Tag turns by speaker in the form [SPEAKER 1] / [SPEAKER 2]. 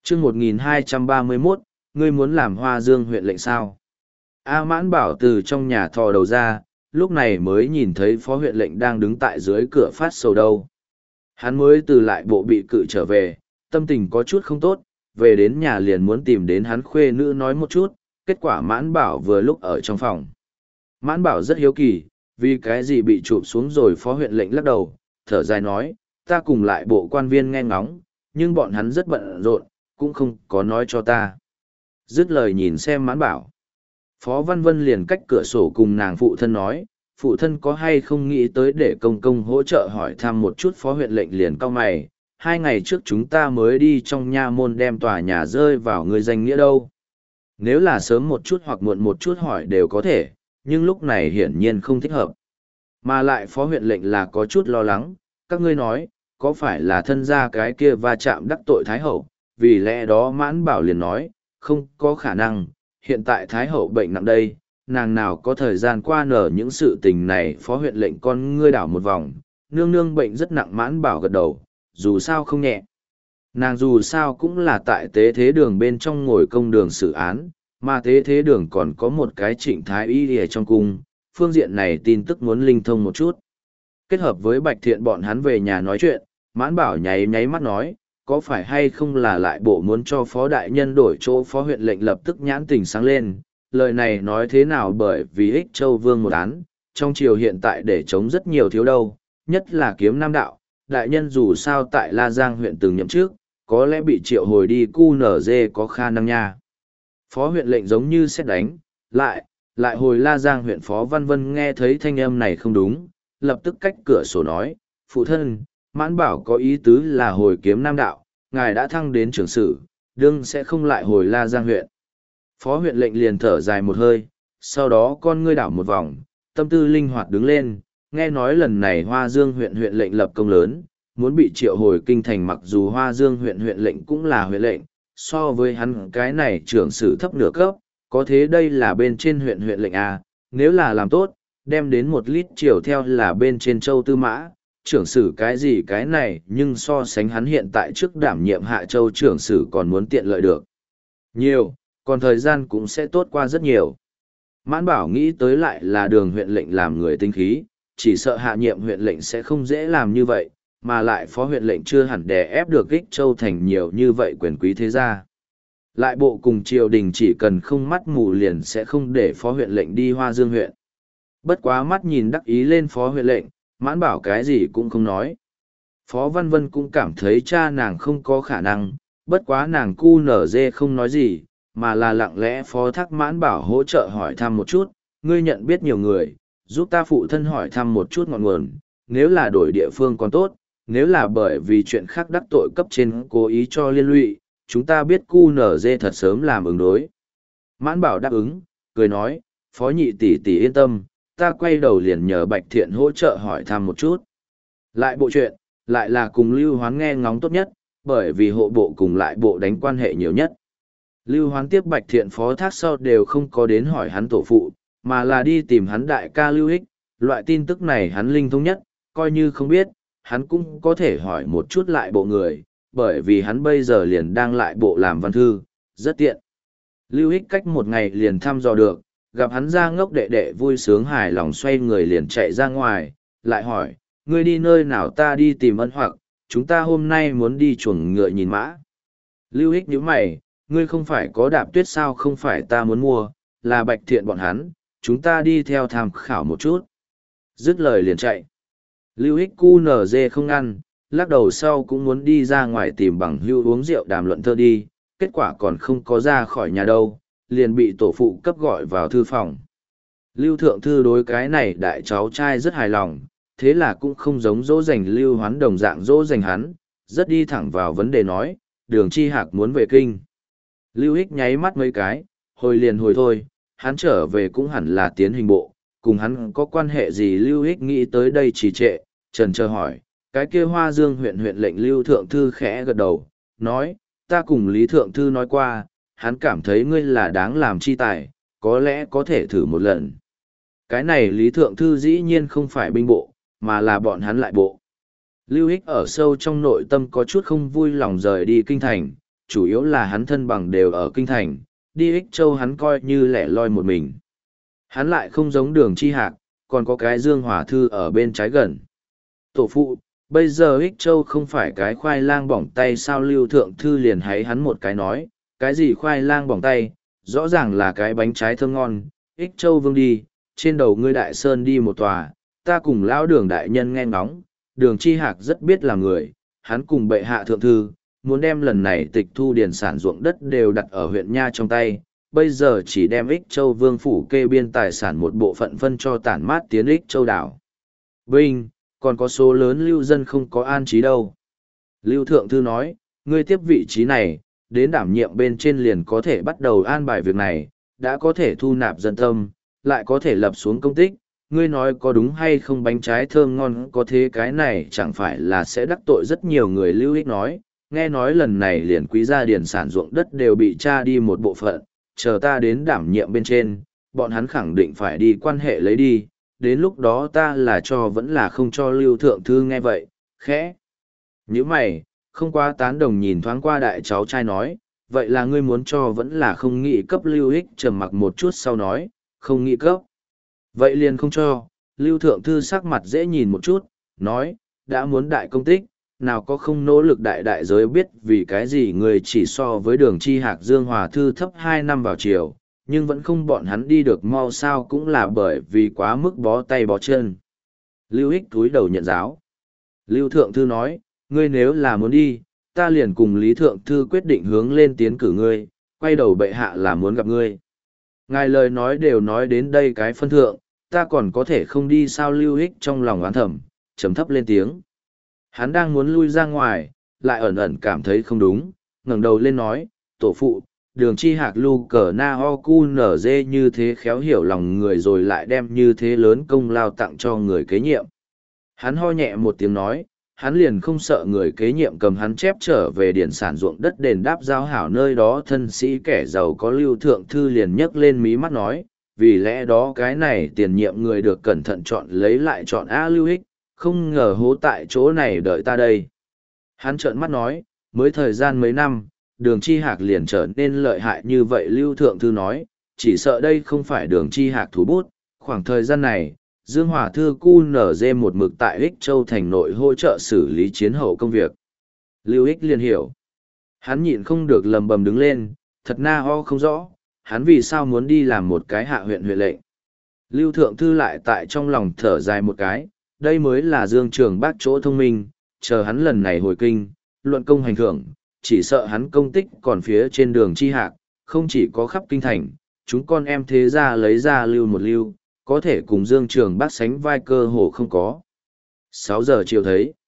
[SPEAKER 1] chương 1231, ngươi muốn làm Hoa Dương huyện lệnh sao? A Mãn Bảo từ trong nhà thò đầu ra, lúc này mới nhìn thấy phó huyện lệnh đang đứng tại dưới cửa phát sầu đâu. Hắn mới từ lại bộ bị cự trở về, tâm tình có chút không tốt, về đến nhà liền muốn tìm đến hắn khuê nữ nói một chút, kết quả Mãn Bảo vừa lúc ở trong phòng. Mãn Bảo rất hiếu kỳ, vì cái gì bị chụp xuống rồi phó huyện lệnh lắc đầu, thở dài nói, ta cùng lại bộ quan viên nghe ngóng, nhưng bọn hắn rất bận rộn, cũng không có nói cho ta. Dứt lời nhìn xem Mãn Bảo. Phó Văn Vân liền cách cửa sổ cùng nàng phụ thân nói, phụ thân có hay không nghĩ tới để công công hỗ trợ hỏi thăm một chút phó huyện lệnh liền cau mày, 2 ngày trước chúng ta mới đi trong nha môn đem tòa nhà rơi vào người danh nghĩa đâu. Nếu là sớm một chút hoặc muộn một chút hỏi đều có thể, nhưng lúc này hiển nhiên không thích hợp. Mà lại phó huyện lệnh là có chút lo lắng, các ngươi nói, có phải là thân gia cái kia va chạm đắc tội Thái Hậu, vì lẽ đó Mãn Bảo liền nói, không có khả năng, hiện tại Thái Hậu bệnh nặng đây, nàng nào có thời gian qua nở những sự tình này. Phó huyện lệnh con ngươi đảo một vòng, nương nương bệnh rất nặng. Mãn Bảo gật đầu, dù sao không nhẹ. Nàng dù sao cũng là tại tế thế đường bên trong ngồi công đường xử án, mà tế thế đường còn có một cái Trịnh Thái Y ở trong cung, phương diện này tin tức muốn linh thông một chút. Kết hợp với Bạch Thiện bọn hắn về nhà nói chuyện, Mãn Bảo nháy nháy mắt nói, có phải hay không là lại bộ muốn cho phó đại nhân đổi chỗ. Phó huyện lệnh lập tức nhãn tình sáng lên, lời này nói thế nào, bởi vì Ích Châu Vương một án, trong triều hiện tại để chống rất nhiều thiếu đâu, nhất là Kiếm Nam Đạo, đại nhân dù sao tại La Giang huyện từng nhậm trước, có lẽ bị triệu hồi đi QNZ có khả năng nha. Phó huyện lệnh giống như xét đánh, lại hồi La Giang huyện. Phó Văn Vân nghe thấy thanh âm này không đúng, lập tức cách cửa sổ nói, phụ thân, Mãn Bảo có ý tứ là hồi Kiếm Nam Đạo, ngài đã thăng đến trưởng sử, đương sẽ không lại hồi La Giang huyện. Phó huyện lệnh liền thở dài một hơi, sau đó con ngươi đảo một vòng, tâm tư linh hoạt đứng lên, nghe nói lần này Hoa Dương huyện huyện lệnh lập công lớn, muốn bị triệu hồi kinh thành. Mặc dù Hoa Dương huyện huyện lệnh cũng là huyện lệnh, so với hắn cái này trưởng sử thấp nửa cấp, có thế đây là bên trên huyện huyện lệnh A, nếu là làm tốt, đem đến 1 lít triều theo là bên trên châu Tư Mã, trưởng sử cái gì cái này, nhưng so sánh hắn hiện tại trước đảm nhiệm Hạ Châu trưởng sử còn muốn tiện lợi được nhiều, còn thời gian cũng sẽ tốt qua rất nhiều. Mãn Bảo nghĩ tới lại là Đường huyện lệnh làm người tinh khí, chỉ sợ hạ nhiệm huyện lệnh sẽ không dễ làm như vậy, mà lại phó huyện lệnh chưa hẳn đè ép được Ích Châu thành nhiều như vậy quyền quý thế gia. Lại bộ cùng triều đình chỉ cần không mắt mù liền sẽ không để phó huyện lệnh đi Hoa Dương huyện. Bất quá mắt nhìn đắc ý lên phó huyện lệnh, Mãn Bảo cái gì cũng không nói. Phó Văn Vân cũng cảm thấy cha nàng không có khả năng, bất quá nàng cu nở dê không nói gì, mà là lặng lẽ phó thác Mãn Bảo hỗ trợ hỏi thăm một chút, ngươi nhận biết nhiều người, giúp ta phụ thân hỏi thăm một chút ngọn nguồn, nếu là đổi địa phương còn tốt, nếu là bởi vì chuyện khác đắc tội cấp trên cố ý cho liên lụy, chúng ta biết cu nở dê thật sớm làm ứng đối. Mãn Bảo đáp ứng, cười nói, phó nhị tỷ tỷ yên tâm, ta quay đầu liền nhờ Bạch Thiện hỗ trợ hỏi thăm một chút. Lại bộ chuyện, lại là cùng Lưu Hoán nghe ngóng tốt nhất, bởi vì hộ bộ cùng lại bộ đánh quan hệ nhiều nhất. Lưu Hoán tiếp Bạch Thiện phó thác sau đều không có đến hỏi hắn tổ phụ, mà là đi tìm hắn đại ca Lưu Hích, loại tin tức này hắn linh thông nhất, coi như không biết, hắn cũng có thể hỏi một chút lại bộ người, bởi vì hắn bây giờ liền đang lại bộ làm văn thư, rất tiện. Lưu Hích cách 1 ngày liền thăm dò được, gặp hắn ra ngốc đệ đệ vui sướng hài lòng xoay người liền chạy ra ngoài, lại hỏi, ngươi đi nơi nào? Ta đi tìm Ân Hoặc, chúng ta hôm nay muốn đi chuồng ngựa nhìn mã. Lưu Hích nhíu mày, ngươi không phải có đạp tuyết sao? Không phải ta muốn mua, là Bạch Thiện bọn hắn, chúng ta đi theo tham khảo một chút. Dứt lời liền chạy. Lưu Hích QNZ không ăn, lắc đầu sau cũng muốn đi ra ngoài tìm bằng hữu uống rượu đàm luận thơ đi, kết quả còn không có ra khỏi nhà đâu, liền bị tổ phụ cấp gọi vào thư phòng. Lưu Thượng Thư đối cái này đại cháu trai rất hài lòng, thế là cũng không giống dỗ dành Lưu Hoán đồng dạng dỗ dành hắn, rất đi thẳng vào vấn đề nói, Đường Chi Hạc muốn về kinh. Lưu Hích nháy mắt mấy cái, hồi liền hồi thôi, hắn trở về cũng hẳn là tiến hình bộ, cùng hắn có quan hệ gì? Lưu Hích nghĩ tới đây trì trệ, trần chờ hỏi, cái kia Hoa Dương huyện huyện lệnh? Lưu Thượng Thư khẽ gật đầu, nói, ta cùng Lý Thượng Thư nói qua, hắn cảm thấy ngươi là đáng làm chi tài, có lẽ có thể thử một lần. Cái này Lý Thượng Thư dĩ nhiên không phải binh bộ, mà là bọn hắn lại bộ. Lưu Hích ở sâu trong nội tâm có chút không vui lòng rời đi kinh thành, chủ yếu là hắn thân bằng đều ở kinh thành, đi Ích Châu hắn coi như lẻ loi một mình. Hắn lại không giống Đường Chi Hạc, còn có cái Dương Hòa Thư ở bên trái gần. Tổ phụ, bây giờ Ích Châu không phải cái khoai lang bỏng tay sao? Lưu Thượng Thư liền háy hắn một cái nói, cái gì khoai lang bỏng tay, rõ ràng là cái bánh trái thơm ngon. Ích Châu vương đi, trên đầu ngươi đại sơn đi một tòa, ta cùng lão Đường đại nhân nghe ngóng, Đường Chi Hạc rất biết là người, hắn cùng bệ hạ thượng thư, muốn đem lần này tịch thu điền sản ruộng đất đều đặt ở huyện Nha trong tay, bây giờ chỉ đem Ích Châu vương phủ kê biên tài sản một bộ phận phân cho tản mát tiến Ích Châu đảo. Vinh, còn có số lớn lưu dân không có an trí đâu. Lưu Thượng Thư nói, ngươi tiếp vị trí này, đến đảm nhiệm bên trên liền có thể bắt đầu an bài việc này, đã có thể thu nạp dân tâm, lại có thể lập xuống công tích. Ngươi nói có đúng hay không? Bánh trái thơm ngon có thế cái này chẳng phải là sẽ đắc tội rất nhiều người. Lưu Ích nói, nghe nói lần này liền quý gia điền sản ruộng đất đều bị tra đi một bộ phận, chờ ta đến đảm nhiệm bên trên, bọn hắn khẳng định phải đi quan hệ lấy đi, đến lúc đó ta là cho vẫn là không cho. Lưu Thượng Thư nghe vậy, khẽ nhíu mày, không quá tán đồng nhìn thoáng qua đại cháu trai nói, vậy là ngươi muốn cho vẫn là không nghĩ cấp? Lưu Ích trầm mặc một chút sau nói, không nghĩ cấp. Vậy liền không cho. Lưu Thượng Thư sắc mặt dễ nhìn một chút, nói, đã muốn đại công tích, nào có không nỗ lực? Đại giới biết vì cái gì người chỉ so với Đường Chi Hạc Dương Hòa Thư thấp 2 năm vào chiều, nhưng vẫn không bọn hắn đi được mau sao? Cũng là bởi vì quá mức bó tay bó chân. Lưu Ích cúi đầu nhận giáo. Lưu Thượng Thư nói, ngươi nếu là muốn đi, ta liền cùng Lý Thượng Thư quyết định hướng lên tiến cử ngươi, quay đầu bệ hạ là muốn gặp ngươi. Ngài lời nói đều nói đến đây cái phân thượng, ta còn có thể không đi sao? Lưu Ích trong lòng oán thầm, trầm thấp lên tiếng. Hắn đang muốn lui ra ngoài, lại ẩn ẩn cảm thấy không đúng, ngẩng đầu lên nói, tổ phụ, Đường Chi Hạc lu cờ na ho cu nở dê như thế khéo hiểu lòng người rồi lại đem như thế lớn công lao tặng cho người kế nhiệm. Hắn ho nhẹ một tiếng nói, hắn liền không sợ người kế nhiệm cầm hắn chép trở về điển sản ruộng đất đền đáp giao hảo nơi đó thân sĩ kẻ giàu có. Lưu Thượng Thư liền nhấc lên mí mắt nói, vì lẽ đó cái này tiền nhiệm người được cẩn thận chọn lấy lại chọn A. Lưu Ích, không ngờ hố tại chỗ này đợi ta đây. Hắn trợn mắt nói, mới thời gian mấy năm, Đường Chi Hạc liền trở nên lợi hại như vậy. Lưu Thượng Thư nói, chỉ sợ đây không phải Đường Chi Hạc thủ bút, khoảng thời gian này, Dương Hòa Thư QNZ một mực tại Ích Châu thành nội hỗ trợ xử lý chiến hậu công việc. Lưu Ích liền hiểu. Hắn nhịn không được lầm bầm đứng lên, thật na ho không rõ, hắn vì sao muốn đi làm một cái hạ huyện huyện lệnh. Lưu Thượng Thư lại tại trong lòng thở dài một cái, đây mới là Dương Trường Bác chỗ thông minh, chờ hắn lần này hồi kinh, luận công hành thưởng, chỉ sợ hắn công tích còn phía trên Đường Chi Hạc, không chỉ có khắp kinh thành, chúng con em thế gia lấy ra lưu một lưu, có thể cùng Dương Trường Bác sánh vai cơ hồ không có. 6 giờ chiều thấy.